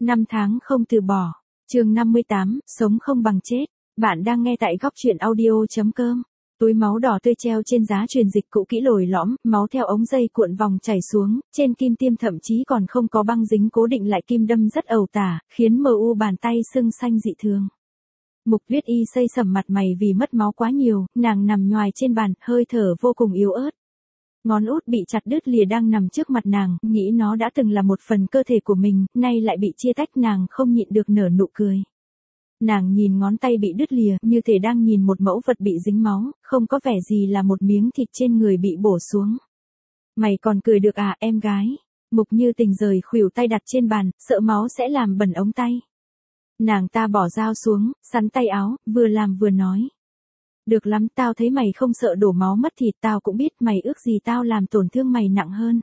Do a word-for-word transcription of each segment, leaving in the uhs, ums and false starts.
Năm tháng không từ bỏ. Chương năm mươi tám, sống không bằng chết. Bạn đang nghe tại góc truyện audio.com. Túi máu đỏ tươi treo trên giá truyền dịch cũ kỹ lồi lõm, máu theo ống dây cuộn vòng chảy xuống, trên kim tiêm thậm chí còn không có băng dính cố định lại, kim đâm rất ẩu tả, khiến mờ u bàn tay sưng xanh dị thường. Mục Tuyết Y xây sẩm mặt mày vì mất máu quá nhiều, nàng nằm nhoài trên bàn, hơi thở vô cùng yếu ớt. Ngón út bị chặt đứt lìa đang nằm trước mặt nàng, nghĩ nó đã từng là một phần cơ thể của mình, nay lại bị chia tách, nàng không nhịn được nở nụ cười. Nàng nhìn ngón tay bị đứt lìa, như thể đang nhìn một mẫu vật bị dính máu, không có vẻ gì là một miếng thịt trên người bị bổ xuống. Mày còn cười được à, em gái? Mục Như Tình rời khuỷu tay đặt trên bàn, sợ máu sẽ làm bẩn ống tay. Nàng ta bỏ dao xuống, sắn tay áo, vừa làm vừa nói. Được lắm, tao thấy mày không sợ đổ máu mất thịt, tao cũng biết mày ước gì tao làm tổn thương mày nặng hơn.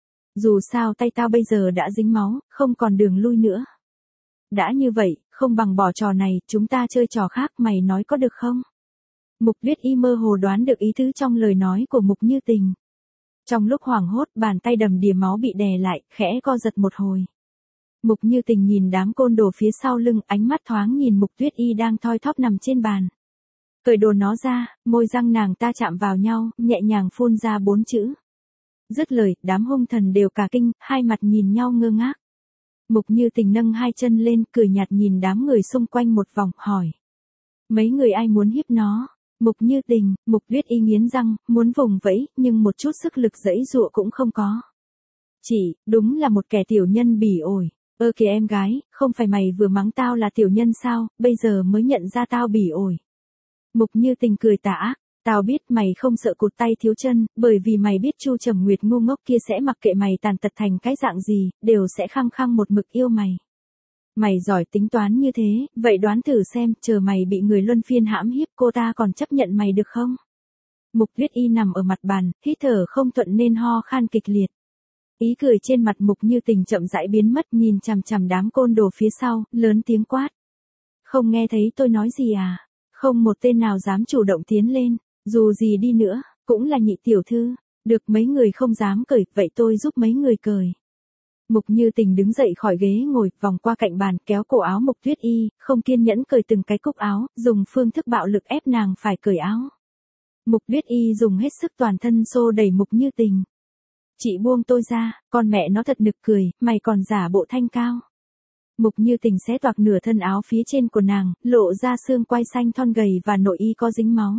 Dù sao tay tao bây giờ đã dính máu, không còn đường lui nữa. Đã như vậy, không bằng bỏ trò này, chúng ta chơi trò khác, mày nói có được không? Mục Tuyết Y mơ hồ đoán được ý tứ trong lời nói của Mục Như Tình. Trong lúc hoảng hốt, bàn tay đầm đìa máu bị đè lại, khẽ co giật một hồi. Mục Như Tình nhìn đám côn đồ phía sau lưng, ánh mắt thoáng nhìn Mục Tuyết Y đang thoi thóp nằm trên bàn. Cởi đồ nó ra, môi răng nàng ta chạm vào nhau, nhẹ nhàng phun ra bốn chữ. Dứt lời, đám hung thần đều cả kinh, hai mặt nhìn nhau ngơ ngác. Mục Như Tình nâng hai chân lên, cười nhạt nhìn đám người xung quanh một vòng, hỏi. Mấy người ai muốn hiếp nó? Mục Như Tình, Mục Tuyết Y nghiến răng, muốn vùng vẫy, nhưng một chút sức lực giãy giụa cũng không có. Chị, đúng là một kẻ tiểu nhân bỉ ổi. Ơ kìa em gái, không phải mày vừa mắng tao là tiểu nhân sao, bây giờ mới nhận ra tao bỉ ổi. Mục Như Tình cười tà ác, tao biết mày không sợ cụt tay thiếu chân, bởi vì mày biết Chu Trầm Nguyệt ngu ngốc kia sẽ mặc kệ mày tàn tật thành cái dạng gì, đều sẽ khăng khăng một mực yêu mày. Mày giỏi tính toán như thế, vậy đoán thử xem, chờ mày bị người luân phiên hãm hiếp, cô ta còn chấp nhận mày được không? Mục Tuyết Y nằm ở mặt bàn, hít thở không thuận nên ho khan kịch liệt. Ý cười trên mặt Mục Như Tình chậm rãi biến mất, nhìn chằm chằm đám côn đồ phía sau, lớn tiếng quát. Không nghe thấy tôi nói gì à? Không một tên nào dám chủ động tiến lên, dù gì đi nữa, cũng là nhị tiểu thư, được mấy người không dám cởi, vậy tôi giúp mấy người cởi. Mục Như Tình đứng dậy khỏi ghế ngồi, vòng qua cạnh bàn, kéo cổ áo Mục Tuyết Y, không kiên nhẫn cởi từng cái cúc áo, dùng phương thức bạo lực ép nàng phải cởi áo. Mục Tuyết Y dùng hết sức toàn thân xô đẩy Mục Như Tình. Chị buông tôi ra, con mẹ nó thật nực cười, mày còn giả bộ thanh cao. Mục Như Tình xé toạc nửa thân áo phía trên của nàng, lộ ra xương quai xanh thon gầy và nội y có dính máu.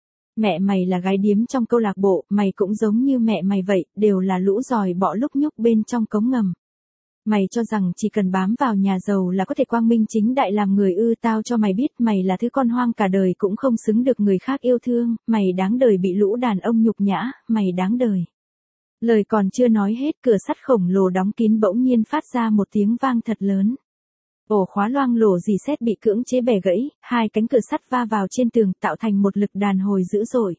Mẹ mày là gái điếm trong câu lạc bộ, mày cũng giống như mẹ mày vậy, đều là lũ giòi bọ lúc nhúc bên trong cống ngầm. Mày cho rằng chỉ cần bám vào nhà giàu là có thể quang minh chính đại làm người ư? Tao cho mày biết mày là thứ con hoang cả đời cũng không xứng được người khác yêu thương, mày đáng đời bị lũ đàn ông nhục nhã, mày đáng đời. Lời còn chưa nói hết, cửa sắt khổng lồ đóng kín bỗng nhiên phát ra một tiếng vang thật lớn. Ổ khóa loang lổ rỉ sét bị cưỡng chế bẻ gãy, hai cánh cửa sắt va vào trên tường tạo thành một lực đàn hồi dữ dội.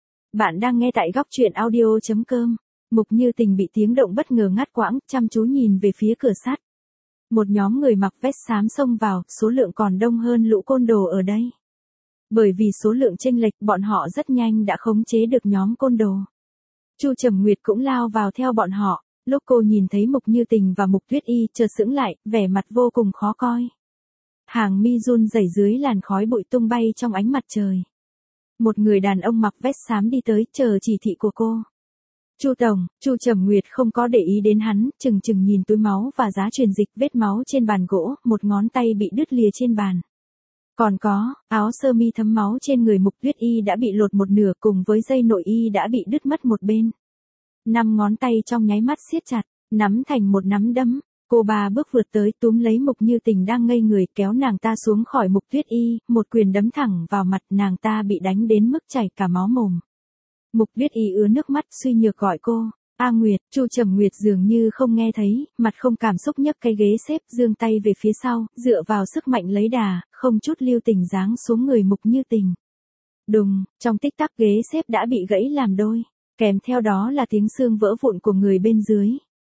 Bạn đang nghe tại góc truyện audio.com. Mục Như Tình bị tiếng động bất ngờ ngắt quãng, chăm chú nhìn về phía cửa sắt. Một nhóm người mặc vest xám xông vào, số lượng còn đông hơn lũ côn đồ ở đây. Bởi vì số lượng chênh lệch, bọn họ rất nhanh đã khống chế được nhóm côn đồ. Chu Trầm Nguyệt cũng lao vào theo bọn họ. Lúc cô nhìn thấy Mục Như Tình và Mục Tuyết Y, chợt sững lại, vẻ mặt vô cùng khó coi. Hàng mi run rẩy dưới làn khói bụi tung bay trong ánh mặt trời. Một người đàn ông mặc vest xám đi tới, chờ chỉ thị của cô. Chu tổng, Chu Trầm Nguyệt không có để ý đến hắn, chừng chừng nhìn túi máu và giá truyền dịch, vết máu trên bàn gỗ, một ngón tay bị đứt lìa trên bàn. Còn có, áo sơ mi thấm máu trên người Mục Tuyết Y đã bị lột một nửa, cùng với dây nội y đã bị đứt mất một bên. Năm ngón tay trong nháy mắt siết chặt, nắm thành một nắm đấm. Cô ba bước vượt tới, túm lấy Mục Như Tình đang ngây người, kéo nàng ta xuống khỏi Mục Tuyết Y, một quyền đấm thẳng vào mặt, nàng ta bị đánh đến mức chảy cả máu mồm. Mục Tuyết Y ứa nước mắt, suy nhược gọi cô. A Nguyệt. Chu Trầm Nguyệt dường như không nghe thấy, mặt không cảm xúc nhấc cái ghế xếp, giương tay về phía sau, dựa vào sức mạnh lấy đà, không chút lưu tình giáng xuống người Mục Như Tình. Đùng, trong tích tắc ghế xếp đã bị gãy làm đôi. Kèm theo đó là tiếng xương vỡ vụn của người bên dưới.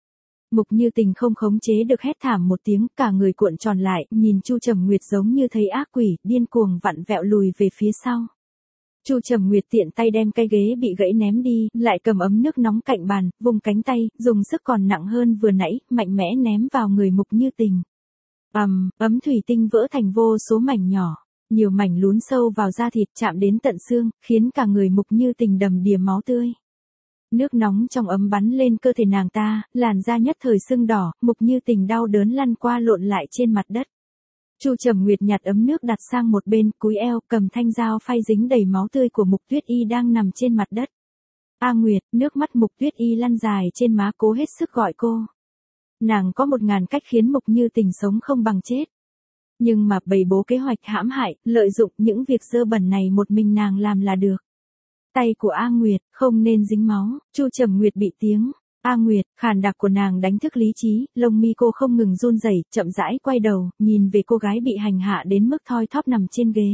Mục Như Tình không khống chế được hét thảm một tiếng, cả người cuộn tròn lại, nhìn Chu Trầm Nguyệt giống như thấy ác quỷ, điên cuồng vặn vẹo lùi về phía sau. Chu Trầm Nguyệt tiện tay đem cái ghế bị gãy ném đi, lại cầm ấm nước nóng cạnh bàn, vùng cánh tay, dùng sức còn nặng hơn vừa nãy, mạnh mẽ ném vào người Mục Như Tình. Ầm, ấm thủy tinh vỡ thành vô số mảnh nhỏ, nhiều mảnh lún sâu vào da thịt chạm đến tận xương, khiến cả người Mục Như Tình đầm đìa máu tươi. Nước nóng trong ấm bắn lên cơ thể nàng ta, làn da nhất thời sưng đỏ, Mục Như Tình đau đớn lăn qua lộn lại trên mặt đất. Chu Trầm Nguyệt nhặt ấm nước đặt sang một bên, cúi eo, cầm thanh dao phay dính đầy máu tươi của Mục Tuyết Y đang nằm trên mặt đất. A Nguyệt, nước mắt Mục Tuyết Y lăn dài trên má cố hết sức gọi cô. Nàng có một ngàn cách khiến Mục Như Tình sống không bằng chết. Nhưng mà bày bố kế hoạch hãm hại, lợi dụng những việc dơ bẩn này một mình nàng làm là được. Tay của A Nguyệt, không nên dính máu, Chu Trầm Nguyệt bị tiếng. A Nguyệt, khàn đặc của nàng đánh thức lý trí, lông mi cô không ngừng run rẩy, chậm rãi quay đầu, nhìn về cô gái bị hành hạ đến mức thoi thóp nằm trên ghế.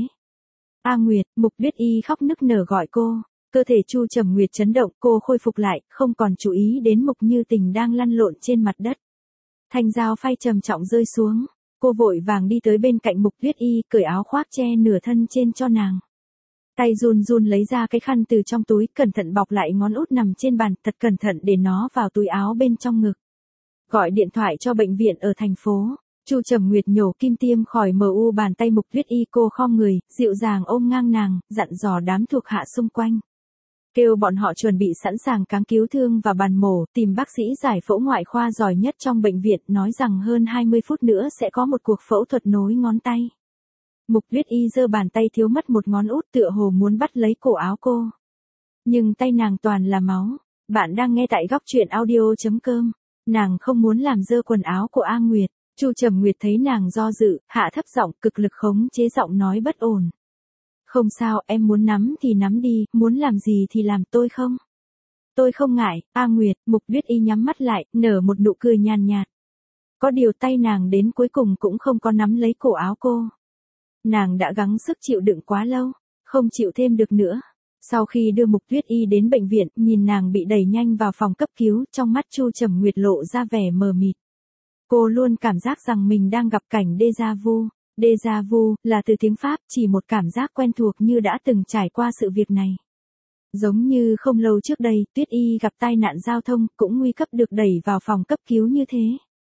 A Nguyệt, Mục Tuyết Y khóc nức nở gọi cô. Cơ thể Chu Trầm Nguyệt chấn động, cô khôi phục lại, không còn chú ý đến Mục Như Tình đang lăn lộn trên mặt đất. Thanh dao phay trầm trọng rơi xuống, cô vội vàng đi tới bên cạnh Mục Tuyết Y, cởi áo khoác che nửa thân trên cho nàng. Tay run run lấy ra cái khăn từ trong túi, cẩn thận bọc lại ngón út nằm trên bàn, thật cẩn thận để nó vào túi áo bên trong ngực. Gọi điện thoại cho bệnh viện ở thành phố. Chu Trầm Nguyệt nhổ kim tiêm khỏi mờ u bàn tay Mục Tuyết Y, cô khom người, dịu dàng ôm ngang nàng, dặn dò đám thuộc hạ xung quanh. Kêu bọn họ chuẩn bị sẵn sàng cáng cứu thương và bàn mổ, tìm bác sĩ giải phẫu ngoại khoa giỏi nhất trong bệnh viện, nói rằng hơn hai mươi phút nữa sẽ có một cuộc phẫu thuật nối ngón tay. Mục Tuyết Y giơ bàn tay thiếu mất một ngón út tựa hồ muốn bắt lấy cổ áo cô. Nhưng tay nàng toàn là máu. Bạn đang nghe tại góc truyện audio chấm com. Nàng không muốn làm dơ quần áo của A Nguyệt. Chu Trầm Nguyệt thấy nàng do dự, hạ thấp giọng, cực lực khống chế giọng nói bất ổn. Không sao, em muốn nắm thì nắm đi, muốn làm gì thì làm, tôi không. Tôi không ngại. A Nguyệt, Mục Tuyết Y nhắm mắt lại, nở một nụ cười nhàn nhạt. Có điều tay nàng đến cuối cùng cũng không có nắm lấy cổ áo cô. Nàng đã gắng sức chịu đựng quá lâu, không chịu thêm được nữa. Sau khi đưa Mục Tuyết Y đến bệnh viện, nhìn nàng bị đẩy nhanh vào phòng cấp cứu, trong mắt Chu Trầm Nguyệt lộ ra vẻ mờ mịt. Cô luôn cảm giác rằng mình đang gặp cảnh déjà vu. Déjà vu là từ tiếng Pháp, chỉ một cảm giác quen thuộc như đã từng trải qua sự việc này. Giống như không lâu trước đây, Tuyết Y gặp tai nạn giao thông, cũng nguy cấp được đẩy vào phòng cấp cứu như thế.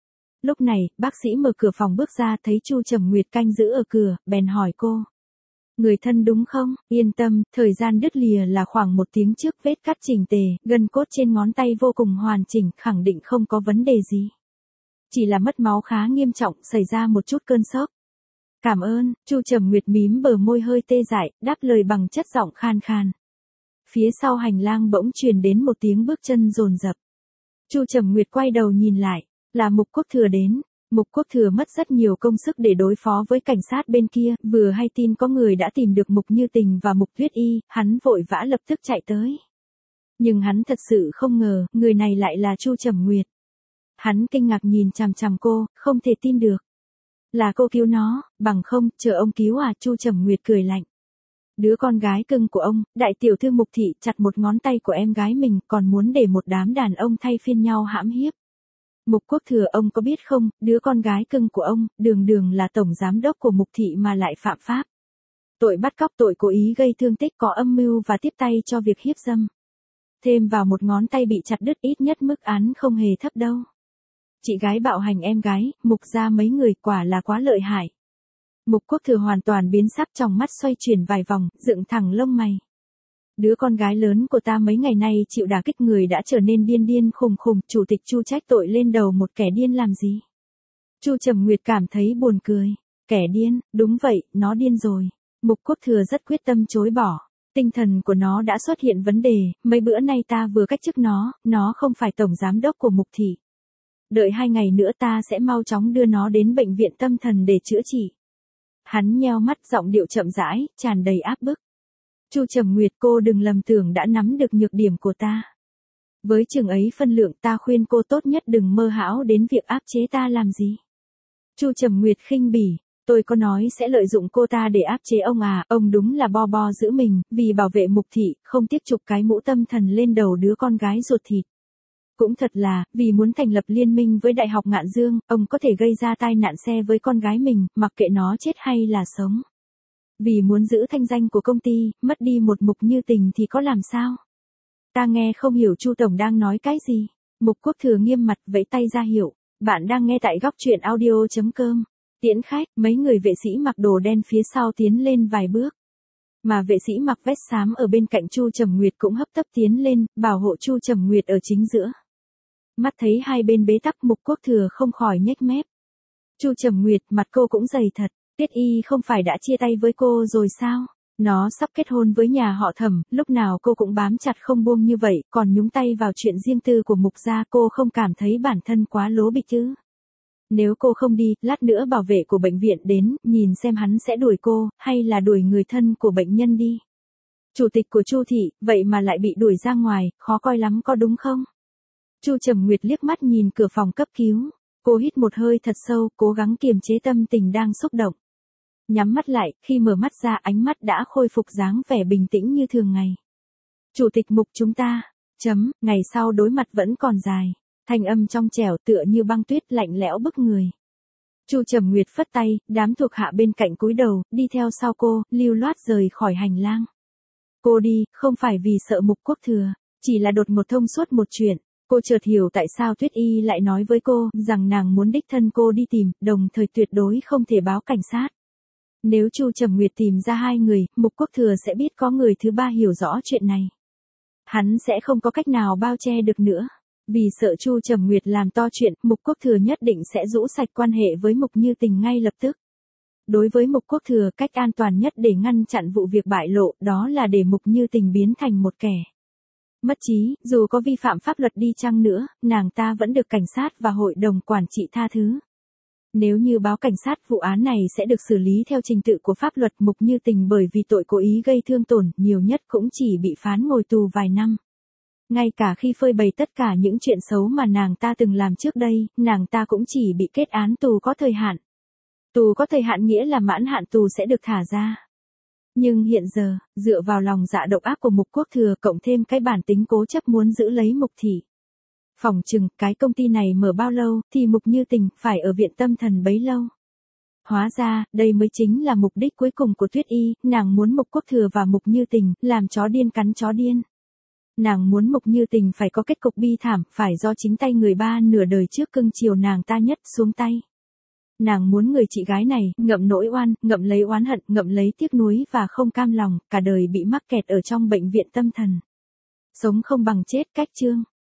Lúc này, bác sĩ mở cửa phòng bước ra, thấy Chu Trầm Nguyệt canh giữ ở cửa, bèn hỏi cô. Người thân đúng không? Yên tâm, thời gian đứt lìa là khoảng một tiếng trước, vết cắt chỉnh tề, gân cốt trên ngón tay vô cùng hoàn chỉnh, khẳng định không có vấn đề gì. Chỉ là mất máu khá nghiêm trọng, xảy ra một chút cơn sốc. Cảm ơn, Chu Trầm Nguyệt mím bờ môi hơi tê dại, đáp lời bằng chất giọng khan khan. Phía sau hành lang bỗng truyền đến một tiếng bước chân dồn dập. Chu Trầm Nguyệt quay đầu nhìn lại, là Mục Quốc Thừa đến. Mục Quốc Thừa mất rất nhiều công sức để đối phó với cảnh sát bên kia, vừa hay tin có người đã tìm được Mục Như Tình và Mục Tuyết Y, hắn vội vã lập tức chạy tới. Nhưng hắn thật sự không ngờ, người này lại là Chu Trầm Nguyệt. Hắn kinh ngạc nhìn chằm chằm cô, không thể tin được. Là cô cứu nó, bằng không, chờ ông cứu à? Chu Trầm Nguyệt cười lạnh. Đứa con gái cưng của ông, đại tiểu thư Mục thị, chặt một ngón tay của em gái mình, còn muốn để một đám đàn ông thay phiên nhau hãm hiếp. Mục Quốc Thừa, ông có biết không, đứa con gái cưng của ông, đường đường là tổng giám đốc của Mục thị mà lại phạm pháp. Tội bắt cóc, tội cố ý gây thương tích, có âm mưu và tiếp tay cho việc hiếp dâm. Thêm vào một ngón tay bị chặt đứt, ít nhất mức án không hề thấp đâu. Chị gái bạo hành em gái, Mục gia mấy người, quả là quá lợi hại. Mục Quốc Thừa hoàn toàn biến sắc, trong mắt xoay chuyển vài vòng, dựng thẳng lông mày. Đứa con gái lớn của ta mấy ngày nay chịu đả kích, người đã trở nên điên điên khùng khùng, chủ tịch Chu trách tội lên đầu một kẻ điên làm gì? Chu Trầm Nguyệt cảm thấy buồn cười. Kẻ điên, đúng vậy, nó điên rồi. Mục Quốc Thừa rất quyết tâm chối bỏ. Tinh thần của nó đã xuất hiện vấn đề, mấy bữa nay ta vừa cách chức nó, nó không phải tổng giám đốc của Mục thị. Đợi hai ngày nữa ta sẽ mau chóng đưa nó đến bệnh viện tâm thần để chữa trị. Hắn nheo mắt, giọng điệu chậm rãi, tràn đầy áp bức. Chu Trầm Nguyệt, cô đừng lầm tưởng đã nắm được nhược điểm của ta. Với chừng ấy phân lượng, ta khuyên cô tốt nhất đừng mơ hão đến việc áp chế ta làm gì. Chu Trầm Nguyệt khinh bỉ, tôi có nói sẽ lợi dụng cô ta để áp chế ông à, ông đúng là bo bo giữ mình, vì bảo vệ Mục thị, không tiếc chụp cái mũ tâm thần lên đầu đứa con gái ruột thịt. Cũng thật là, vì muốn thành lập liên minh với Đại học Ngạn Dương, ông có thể gây ra tai nạn xe với con gái mình, mặc kệ nó chết hay là sống. Vì muốn giữ thanh danh của công ty, mất đi một Mục Như Tình thì có làm sao? Ta nghe không hiểu Chu Tổng đang nói cái gì. Mục Quốc Thừa nghiêm mặt vẫy tay ra hiệu. Bạn đang nghe tại góc truyện audio chấm com. Tiễn khách, mấy người vệ sĩ mặc đồ đen phía sau tiến lên vài bước. Mà vệ sĩ mặc vest xám ở bên cạnh Chu Trầm Nguyệt cũng hấp tấp tiến lên, bảo hộ Chu Trầm Nguyệt ở chính giữa. Mắt thấy hai bên bế tắc, Mục Quốc Thừa không khỏi nhếch mép. Chu Trầm Nguyệt, mặt cô cũng dày thật, Tiết Y không phải đã chia tay với cô rồi sao? Nó sắp kết hôn với nhà họ Thẩm, lúc nào cô cũng bám chặt không buông như vậy, còn nhúng tay vào chuyện riêng tư của Mục gia, cô không cảm thấy bản thân quá lố bịch chứ? Nếu cô không đi, lát nữa bảo vệ của bệnh viện đến, nhìn xem hắn sẽ đuổi cô, hay là đuổi người thân của bệnh nhân đi. Chủ tịch của Chu thị, vậy mà lại bị đuổi ra ngoài, khó coi lắm có đúng không? Chu Trầm Nguyệt liếc mắt nhìn cửa phòng cấp cứu. Cô hít một hơi thật sâu, cố gắng kiềm chế tâm tình đang xúc động. Nhắm mắt lại, khi mở mắt ra ánh mắt đã khôi phục dáng vẻ bình tĩnh như thường ngày. Chủ tịch Mục chúng ta, chấm, ngày sau đối mặt vẫn còn dài. Thanh âm trong trẻo tựa như băng tuyết lạnh lẽo bức người. Chu Trầm Nguyệt phất tay, đám thuộc hạ bên cạnh cúi đầu, đi theo sau cô, lưu loát rời khỏi hành lang. Cô đi, không phải vì sợ Mục Quốc Thừa, chỉ là đột ngột thông suốt một chuyện. Cô chợt hiểu tại sao Tuyết Y lại nói với cô, rằng nàng muốn đích thân cô đi tìm, đồng thời tuyệt đối không thể báo cảnh sát. Nếu Chu Trầm Nguyệt tìm ra hai người, Mục Quốc Thừa sẽ biết có người thứ ba hiểu rõ chuyện này. Hắn sẽ không có cách nào bao che được nữa. Vì sợ Chu Trầm Nguyệt làm to chuyện, Mục Quốc Thừa nhất định sẽ rũ sạch quan hệ với Mục Như Tình ngay lập tức. Đối với Mục Quốc Thừa, cách an toàn nhất để ngăn chặn vụ việc bại lộ, đó là để Mục Như Tình biến thành một kẻ mất trí, dù có vi phạm pháp luật đi chăng nữa, nàng ta vẫn được cảnh sát và hội đồng quản trị tha thứ. Nếu như báo cảnh sát, vụ án này sẽ được xử lý theo trình tự của pháp luật. Mục Như Tình bởi vì tội cố ý gây thương tổn, nhiều nhất cũng chỉ bị phán ngồi tù vài năm. Ngay cả khi phơi bày tất cả những chuyện xấu mà nàng ta từng làm trước đây, nàng ta cũng chỉ bị kết án tù có thời hạn. Tù có thời hạn nghĩa là mãn hạn tù sẽ được thả ra. Nhưng hiện giờ, dựa vào lòng dạ độc ác của Mục Quốc Thừa cộng thêm cái bản tính cố chấp muốn giữ lấy Mục thị. Phỏng chừng, cái công ty này mở bao lâu, thì Mục Như Tình phải ở viện tâm thần bấy lâu. Hóa ra, đây mới chính là mục đích cuối cùng của Tuyết Y, nàng muốn Mục Quốc Thừa và Mục Như Tình, làm chó điên cắn chó điên. Nàng muốn Mục Như Tình phải có kết cục bi thảm, phải do chính tay người ba nửa đời trước cưng chiều nàng ta nhất xuống tay. Nàng muốn người chị gái này, ngậm nỗi oan, ngậm lấy oán hận, ngậm lấy tiếc nuối và không cam lòng, cả đời bị mắc kẹt ở trong bệnh viện tâm thần. Sống không bằng chết, cách chương.